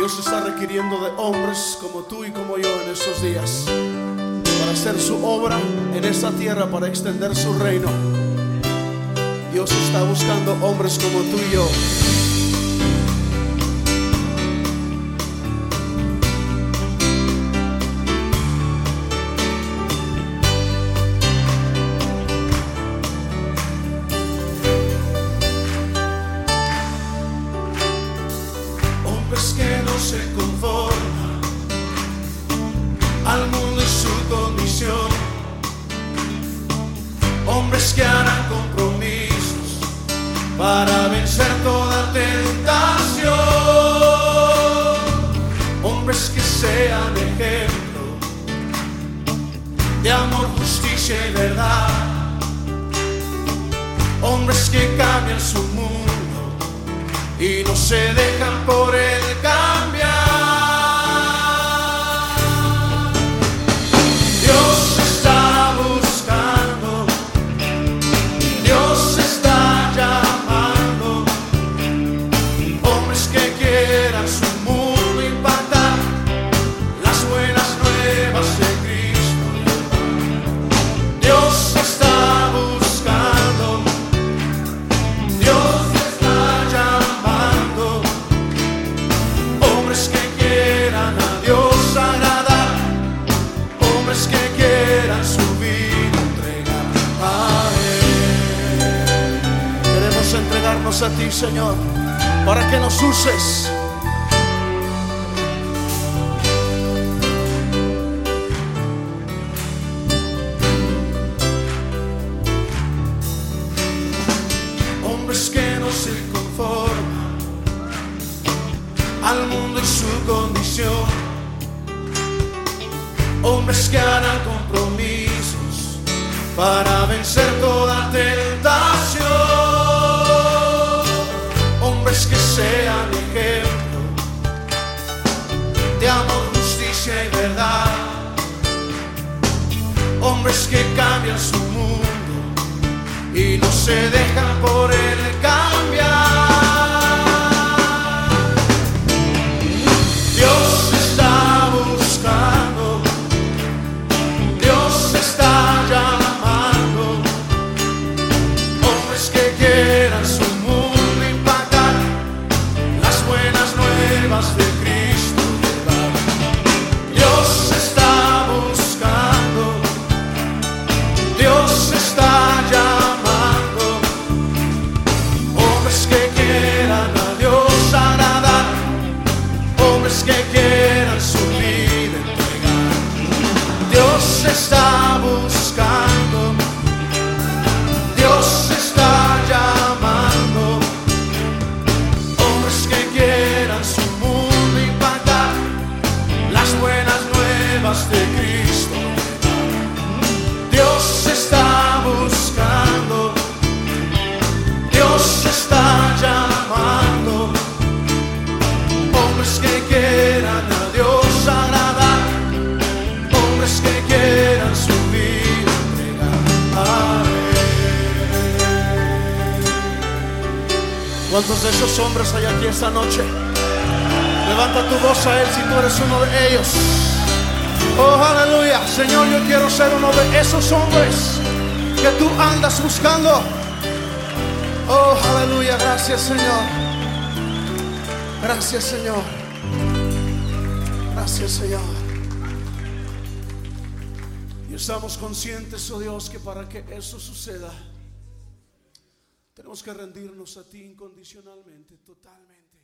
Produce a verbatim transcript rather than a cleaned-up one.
Dios está requiriendo de hombres como tú y como yo en estos días para hacer su obra en esta tierra, para extender su reino. Dios está buscando hombres como tú y yo. Hombres que no se conforman al mundo y su condición, hombres que harán compromisos para vencer toda tentación, hombres que sean ejemplo de amor, justicia y verdad, hombres que cambian su mundo y no se dejan por él cambiar. Dios está buscando, Dios está llamando hombres que quieran su mundo impactar, las buenas nuevas de Cristo. Dios está buscando, Dios a ti, Señor, para que nos uses. Hombres que no se conforman al mundo y su condición, hombres que harán compromisos para vencer toda tentación, hombres que sean ejemplo de amor, justicia y verdad, hombres que cambian su mundo y no se dejan por él cambiar. Dios está buscando, Dios está llamando hombres que quieran su de Cristo llevar. Dios está buscando, Dios está llamando hombres que quieran a Dios agradar, hombres que quieran su vida entregar. Dios está buscando, Dios está llamando hombres que quieran su de Cristo. Dios está buscando, Dios está llamando hombres que quieran a Dios agradar, hombres que quieran su vida entregar. Amén. ¿Cuántos de esos hombres hay aquí esta noche? Levanta tu voz a Él si tú eres uno de ellos. Oh, aleluya. Señor, yo quiero ser uno de esos hombres que tú andas buscando. Oh, aleluya. Gracias, Señor. Gracias, Señor. Gracias, Señor. Y estamos conscientes, oh Dios, que para que eso suceda tenemos que rendirnos a ti incondicionalmente, totalmente.